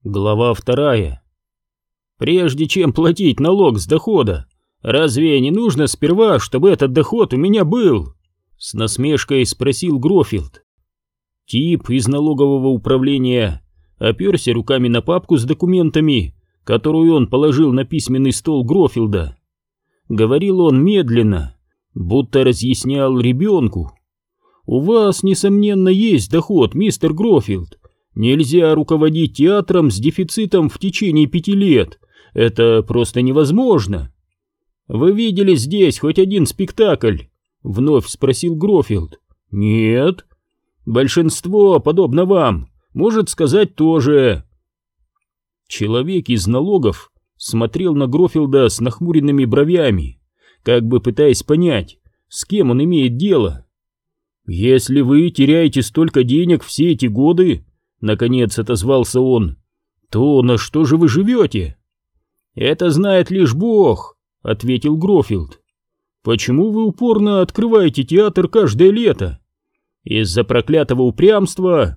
Глава 2. Прежде чем платить налог с дохода, разве не нужно сперва, чтобы этот доход у меня был? С насмешкой спросил Грофилд. Тип из налогового управления оперся руками на папку с документами, которую он положил на письменный стол Грофилда. Говорил он медленно, будто разъяснял ребенку. «У вас, несомненно, есть доход, мистер Грофилд. Нельзя руководить театром с дефицитом в течение 5 лет. Это просто невозможно. Вы видели здесь хоть один спектакль?» Вновь спросил Грофилд. «Нет. Большинство, подобно вам, может сказать тоже». Человек из налогов смотрел на Грофилда с нахмуренными бровями, как бы пытаясь понять, с кем он имеет дело. «Если вы теряете столько денег все эти годы, — наконец отозвался он, — то на что же вы живете?» «Это знает лишь Бог», — ответил Грофилд. «Почему вы упорно открываете театр каждое лето? Из-за проклятого упрямства?»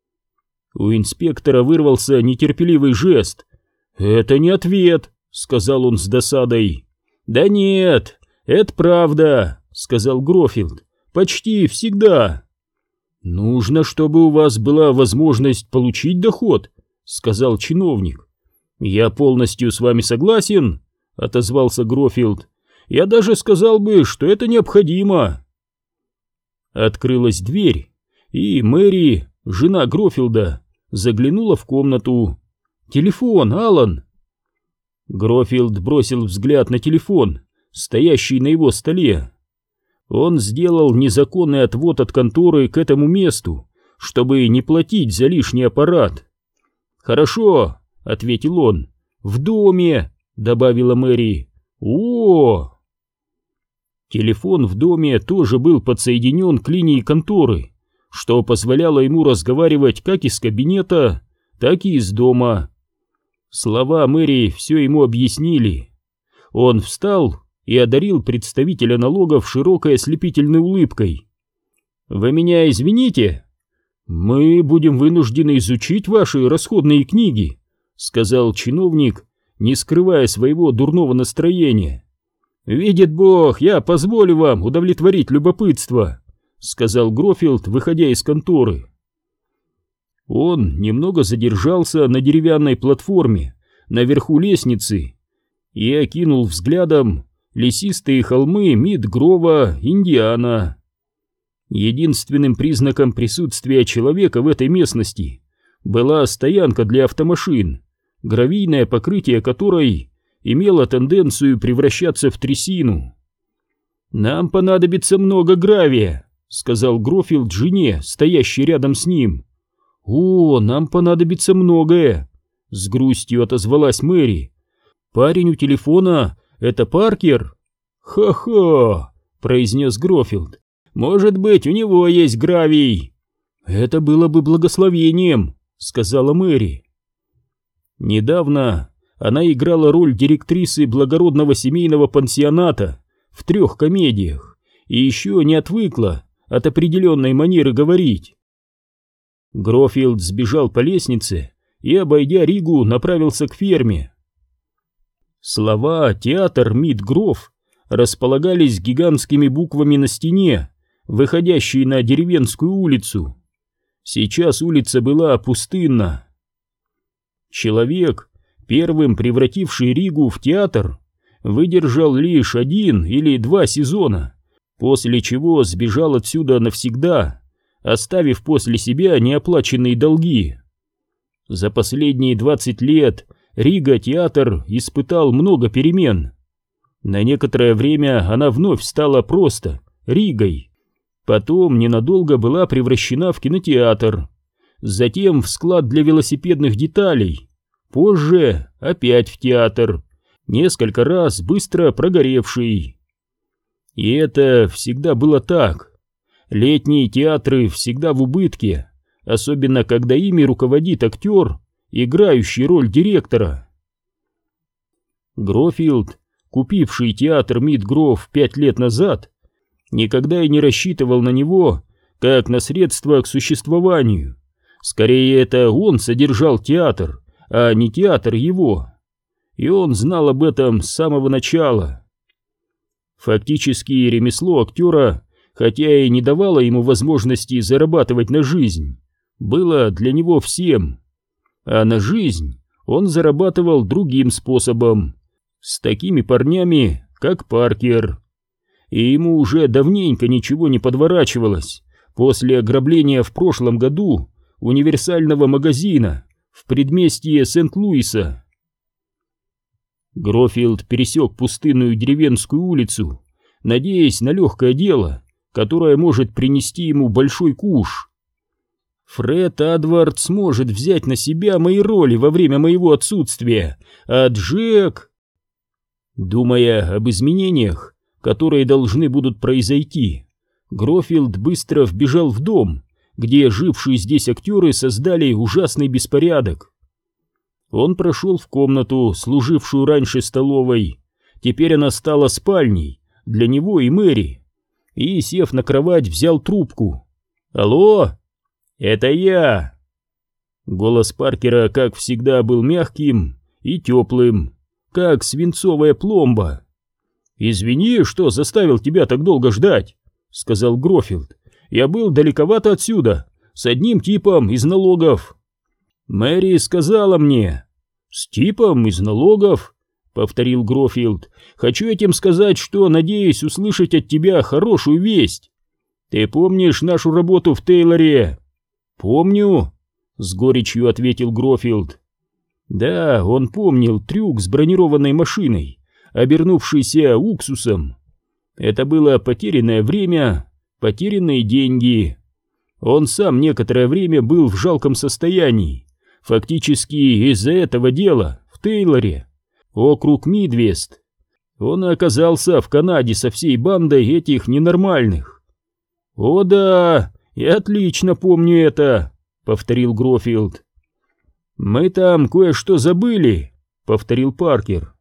У инспектора вырвался нетерпеливый жест. «Это не ответ», — сказал он с досадой. «Да нет, это правда», — сказал Грофилд. «Почти всегда». «Нужно, чтобы у вас была возможность получить доход», — сказал чиновник. «Я полностью с вами согласен», — отозвался Грофилд. «Я даже сказал бы, что это необходимо». Открылась дверь, и Мэри, жена Грофилда, заглянула в комнату. «Телефон, Алан!» Грофилд бросил взгляд на телефон, стоящий на его столе. Он сделал незаконный отвод от конторы к этому месту, чтобы не платить за лишний аппарат. «Хорошо», — ответил он. «В доме», — добавила Мэри. «О!» Телефон в доме тоже был подсоединен к линии конторы, что позволяло ему разговаривать как из кабинета, так и из дома. Слова Мэри все ему объяснили. Он встал и одарил представителя налогов широкой ослепительной улыбкой. «Вы меня извините? Мы будем вынуждены изучить ваши расходные книги», — сказал чиновник, не скрывая своего дурного настроения. «Видит Бог, я позволю вам удовлетворить любопытство», — сказал Грофилд, выходя из конторы. Он немного задержался на деревянной платформе наверху лестницы и окинул взглядом лесистые холмы Мид-Грова, Индиана. Единственным признаком присутствия человека в этой местности была стоянка для автомашин, гравийное покрытие которой имело тенденцию превращаться в трясину. «Нам понадобится много гравия», — сказал Грофилд жене, стоящей рядом с ним. «О, нам понадобится многое», — с грустью отозвалась Мэри. «Парень у телефона — это Паркер?» «Ха-ха», — произнес Грофилд. «Может быть, у него есть гравий». «Это было бы благословением», — сказала Мэри. Недавно она играла роль директрисы благородного семейного пансионата в 3 комедиях и еще не отвыкла от определенной манеры говорить. Грофилд сбежал по лестнице и, обойдя Ригу, направился к ферме. Слова «Театр Мид-Гров» располагались гигантскими буквами на стене, выходящей на деревенскую улицу. Сейчас улица была пустынна. Человек, первым превративший Ригу в театр, выдержал лишь 1 или 2 сезона, после чего сбежал отсюда навсегда, оставив после себя неоплаченные долги. За последние 20 лет Рига-театр испытал много перемен. На некоторое время она вновь стала просто Ригой, потом ненадолго была превращена в кинотеатр, затем в склад для велосипедных деталей, позже опять в театр, несколько раз быстро прогоревший. И это всегда было так. Летние театры всегда в убытке, особенно когда ими руководит актер, играющий роль директора. Грофилд, купивший театр Мид-Гров 5 лет назад, никогда и не рассчитывал на него как на средство к существованию. Скорее, это он содержал театр, а не театр его. И он знал об этом с самого начала. Фактически ремесло актера, хотя и не давало ему возможности зарабатывать на жизнь, было для него всем. А на жизнь он зарабатывал другим способом, с такими парнями, как Паркер. И ему уже давненько ничего не подворачивалось после ограбления в прошлом году универсального магазина в предместье Сент-Луиса. Грофилд пересек пустынную деревенскую улицу, надеясь на легкое дело, которое может принести ему большой куш. Фред Адвард сможет взять на себя мои роли во время моего отсутствия, а Джек... Думая об изменениях, которые должны будут произойти, Грофилд быстро вбежал в дом, где жившие здесь актеры создали ужасный беспорядок. Он прошел в комнату, служившую раньше столовой, теперь она стала спальней для него и Мэри, и, сев на кровать, взял трубку. «Алло, это я!» Голос Паркера, как всегда, был мягким и теплым, как свинцовая пломба. «Извини, что заставил тебя так долго ждать», — сказал Грофилд. «Я был далековато отсюда, с одним типом из налогов». «Мэри сказала мне». «С типом из налогов?» — повторил Грофилд. «Хочу этим сказать, что надеюсь услышать от тебя хорошую весть. Ты помнишь нашу работу в Тейлоре?» «Помню», — с горечью ответил Грофилд. Да, он помнил трюк с бронированной машиной, обернувшийся уксусом. Это было потерянное время, потерянные деньги. Он сам некоторое время был в жалком состоянии, фактически из-за этого дела в Тейлоре, округ Мидвест. Он оказался в Канаде со всей бандой этих ненормальных. «О да, я отлично помню это», — повторил Грофилд. «Мы там кое-что забыли», — повторил Паркер.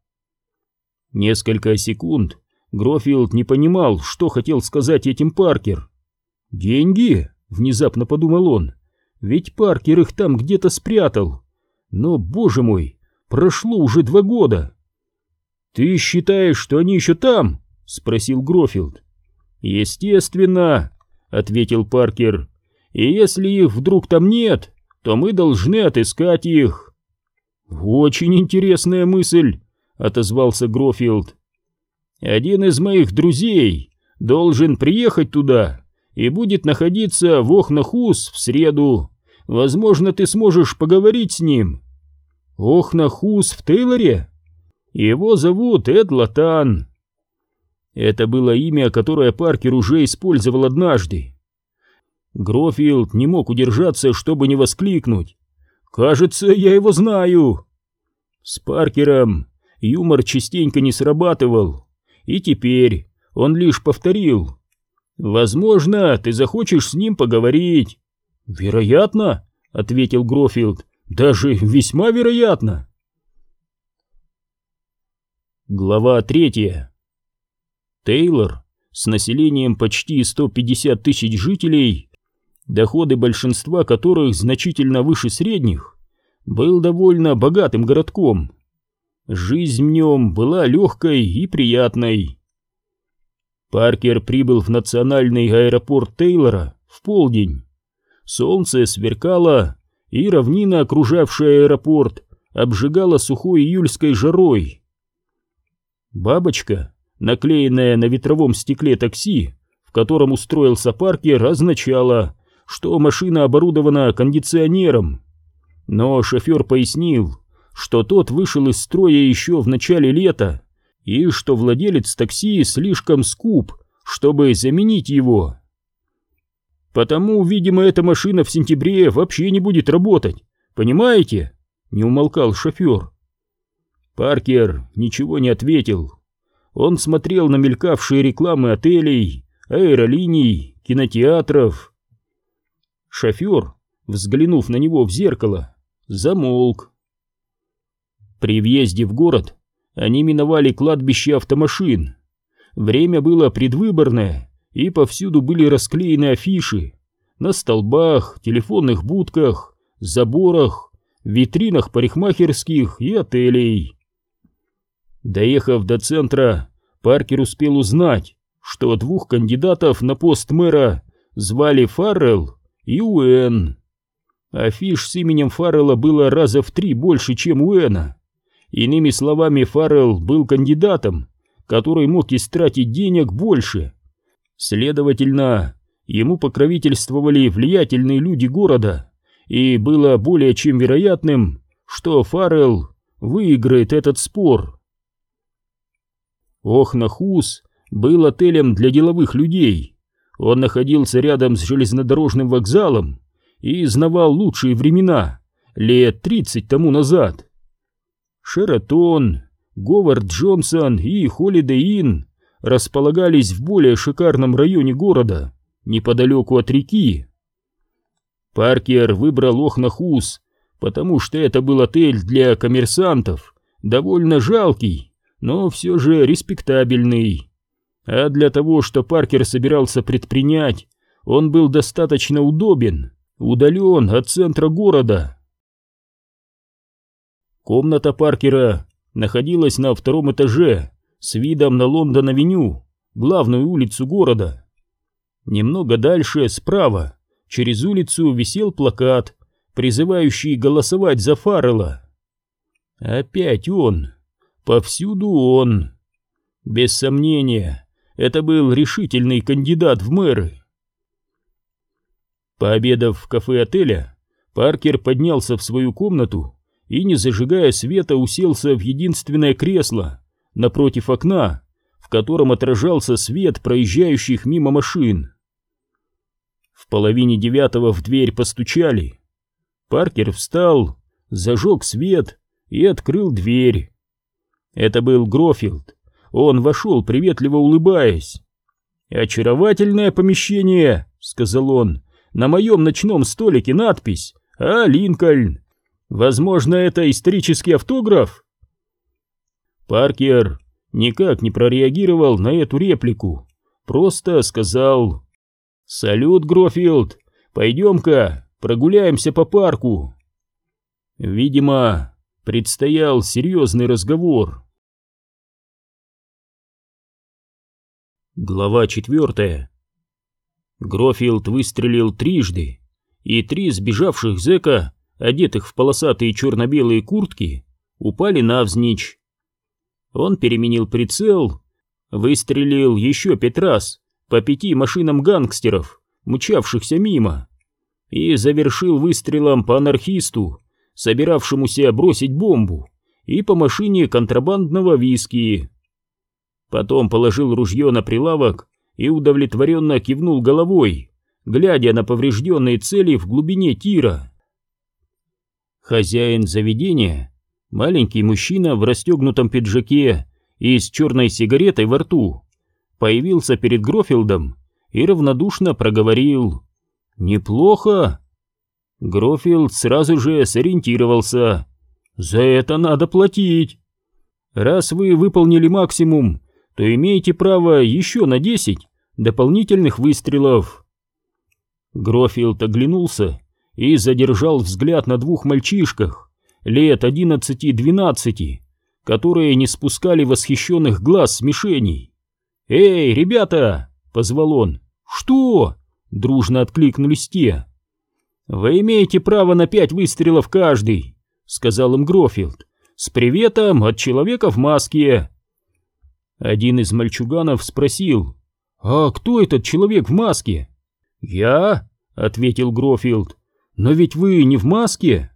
Несколько секунд Грофилд не понимал, что хотел сказать этим Паркер. «Деньги?» — внезапно подумал он. «Ведь Паркер их там где-то спрятал. Но, боже мой, прошло уже 2 года». «Ты считаешь, что они еще там?» — спросил Грофилд. «Естественно», — ответил Паркер. «И если их вдруг там нет, то мы должны отыскать их». «Очень интересная мысль», — отозвался Грофилд. «Один из моих друзей должен приехать туда и будет находиться в Охнахус в среду. Возможно, ты сможешь поговорить с ним». «Охнахус в Тейлоре?» «Его зовут Эд Латан». Это было имя, которое Паркер уже использовал однажды. Грофилд не мог удержаться, чтобы не воскликнуть. «Кажется, я его знаю!» С Паркером юмор частенько не срабатывал, и теперь он лишь повторил: «Возможно, ты захочешь с ним поговорить». «Вероятно», — ответил Грофилд, — «даже весьма вероятно». Глава 3. Тейлор, с населением почти 150 тысяч жителей, доходы большинства которых значительно выше средних, был довольно богатым городком. Жизнь в нем была легкой и приятной. Паркер прибыл в национальный аэропорт Тейлора в полдень. Солнце сверкало, и равнина, окружавшая аэропорт, обжигала сухой июльской жарой. Бабочка, наклеенная на ветровом стекле такси, в котором устроился Паркер, означала, что машина оборудована кондиционером. Но шофер пояснил, что тот вышел из строя еще в начале лета, и что владелец такси слишком скуп, чтобы заменить его. «Потому, видимо, эта машина в сентябре вообще не будет работать, понимаете?» — не умолкал шофер. Паркер ничего не ответил. Он смотрел на мелькавшие рекламы отелей, аэролиний, кинотеатров. Шофер, взглянув на него в зеркало, замолк. При въезде в город они миновали кладбище автомашин. Время было предвыборное, и повсюду были расклеены афиши. На столбах, телефонных будках, заборах, в витринах парикмахерских и отелей. Доехав до центра, Паркер успел узнать, что двух кандидатов на пост мэра звали Фаррелл и Уэн. Афиш с именем Фаррелла было раза в 3 больше, чем Уэна. Иными словами, Фаррелл был кандидатом, который мог истратить денег больше. Следовательно, ему покровительствовали влиятельные люди города, и было более чем вероятным, что Фаррелл выиграет этот спор. Охнахус был отелем для деловых людей. Он находился рядом с железнодорожным вокзалом и знавал лучшие времена, лет 30 тому назад. Шератон, Говард Джонсон и Холидей Инн располагались в более шикарном районе города, неподалеку от реки. Паркер выбрал Охнахус, потому что это был отель для коммерсантов, довольно жалкий, но все же респектабельный. А для того, что Паркер собирался предпринять, он был достаточно удобен, удален от центра города. Комната Паркера находилась на 2-м этаже с видом на Лондон-авеню, главную улицу города. Немного дальше, справа, через улицу висел плакат, призывающий голосовать за Фаррелла. Опять он. Повсюду он. Без сомнения, это был решительный кандидат в мэры. Пообедав в кафе отеля, Паркер поднялся в свою комнату и, не зажигая света, уселся в единственное кресло напротив окна, в котором отражался свет проезжающих мимо машин. В 8:30 в дверь постучали. Паркер встал, зажег свет и открыл дверь. Это был Грофилд. Он вошел, приветливо улыбаясь. «Очаровательное помещение», — сказал он. «На моем ночном столике надпись «А. Линкольн». Возможно, это исторический автограф?» Паркер никак не прореагировал на эту реплику, просто сказал: «Салют, Грофилд, пойдем-ка прогуляемся по парку». Видимо, предстоял серьезный разговор. Глава 4. Грофилд выстрелил трижды, и 3 сбежавших зэка, одетых в полосатые черно-белые куртки, упали навзничь. Он переменил прицел, выстрелил еще 5 раз по 5 машинам гангстеров, мчавшихся мимо, и завершил выстрелом по анархисту, собиравшемуся бросить бомбу, и по машине контрабандного виски. Потом положил ружье на прилавок и удовлетворенно кивнул головой, глядя на поврежденные цели в глубине тира. Хозяин заведения, маленький мужчина в расстегнутом пиджаке и с черной сигаретой во рту, появился перед Грофилдом и равнодушно проговорил: «Неплохо». Грофилд сразу же сориентировался: «За это надо платить. Раз вы выполнили максимум, то имеете право еще на 10 дополнительных выстрелов». Грофилд оглянулся и задержал взгляд на 2 мальчишках лет 11-12, которые не спускали восхищенных глаз с мишеней. «Эй, ребята!» — позвал он. «Что?» — дружно откликнулись те. «Вы имеете право на 5 выстрелов каждый», — сказал им Грофилд, — «с приветом от человека в маске». Один из мальчуганов спросил: «А кто этот человек в маске?» «Я», — ответил Грофилд. «Но ведь вы не в маске».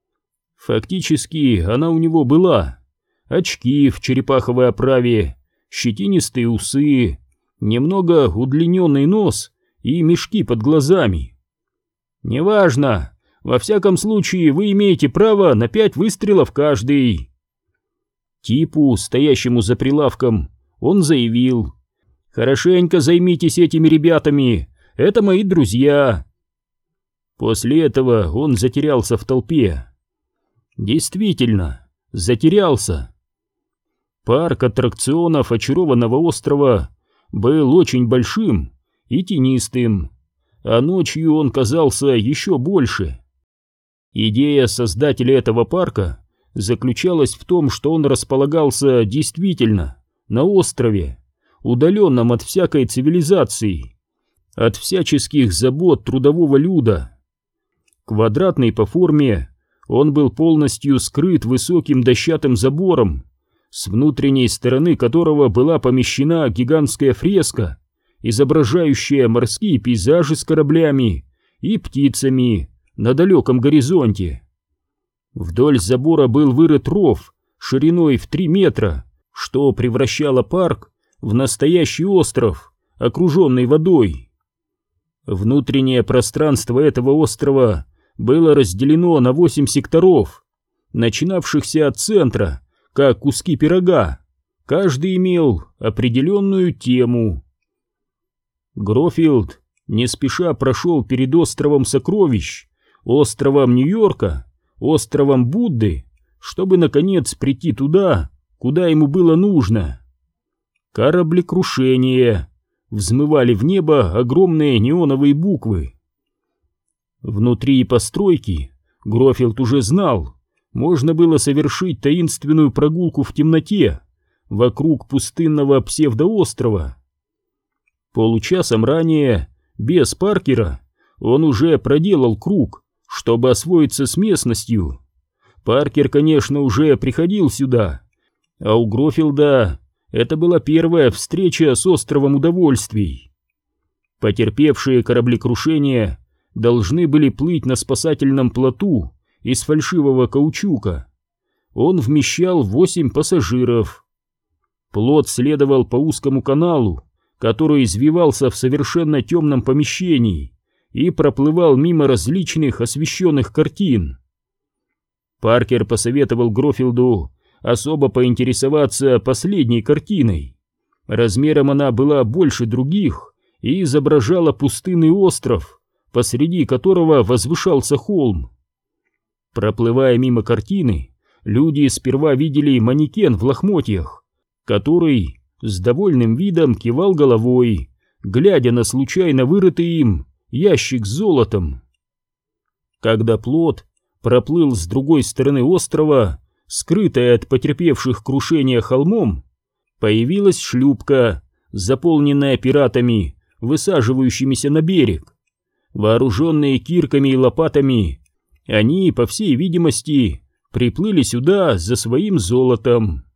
Фактически она у него была. Очки в черепаховой оправе, щетинистые усы, немного удлиненный нос и мешки под глазами. «Неважно, во всяком случае вы имеете право на 5 выстрелов каждый». Типу, стоящему за прилавком, он заявил: «Хорошенько займитесь этими ребятами, это мои друзья». После этого он затерялся в толпе. Действительно, затерялся. Парк аттракционов очарованного острова был очень большим и тенистым, а ночью он казался еще больше. Идея создателя этого парка заключалась в том, что он располагался действительно на острове, удаленном от всякой цивилизации, от всяческих забот трудового люда. Квадратный по форме, он был полностью скрыт высоким дощатым забором, с внутренней стороны которого была помещена гигантская фреска, изображающая морские пейзажи с кораблями и птицами на далеком горизонте. Вдоль забора был вырыт ров шириной в 3 метра, что превращало парк в настоящий остров, окруженный водой. Внутреннее пространство этого острова было разделено на 8 секторов, начинавшихся от центра, как куски пирога. Каждый имел определенную тему. Грофилд не спеша прошел перед островом Сокровищ, островом Нью-Йорка, островом Будды, чтобы наконец прийти туда, куда ему было нужно. Кораблекрушение. Взмывали в небо огромные неоновые буквы. Внутри постройки, Грофилд уже знал, можно было совершить таинственную прогулку в темноте вокруг пустынного псевдоострова. Получасом ранее, без Паркера, он уже проделал круг, чтобы освоиться с местностью. Паркер, конечно, уже приходил сюда, а у Грофилда это была первая встреча с островом удовольствий. Потерпевшие кораблекрушение должны были плыть на спасательном плоту из фальшивого каучука. Он вмещал 8 пассажиров. Плот следовал по узкому каналу, который извивался в совершенно темном помещении и проплывал мимо различных освещенных картин. Паркер посоветовал Грофилду особо поинтересоваться последней картиной. Размером она была больше других и изображала пустынный остров, посреди которого возвышался холм. Проплывая мимо картины, люди сперва видели манекен в лохмотьях, который с довольным видом кивал головой, глядя на случайно вырытый им ящик с золотом. Когда плот проплыл с другой стороны острова, скрытая от потерпевших крушения холмом, появилась шлюпка, заполненная пиратами, высаживающимися на берег. Вооруженные кирками и лопатами, они, по всей видимости, приплыли сюда за своим золотом.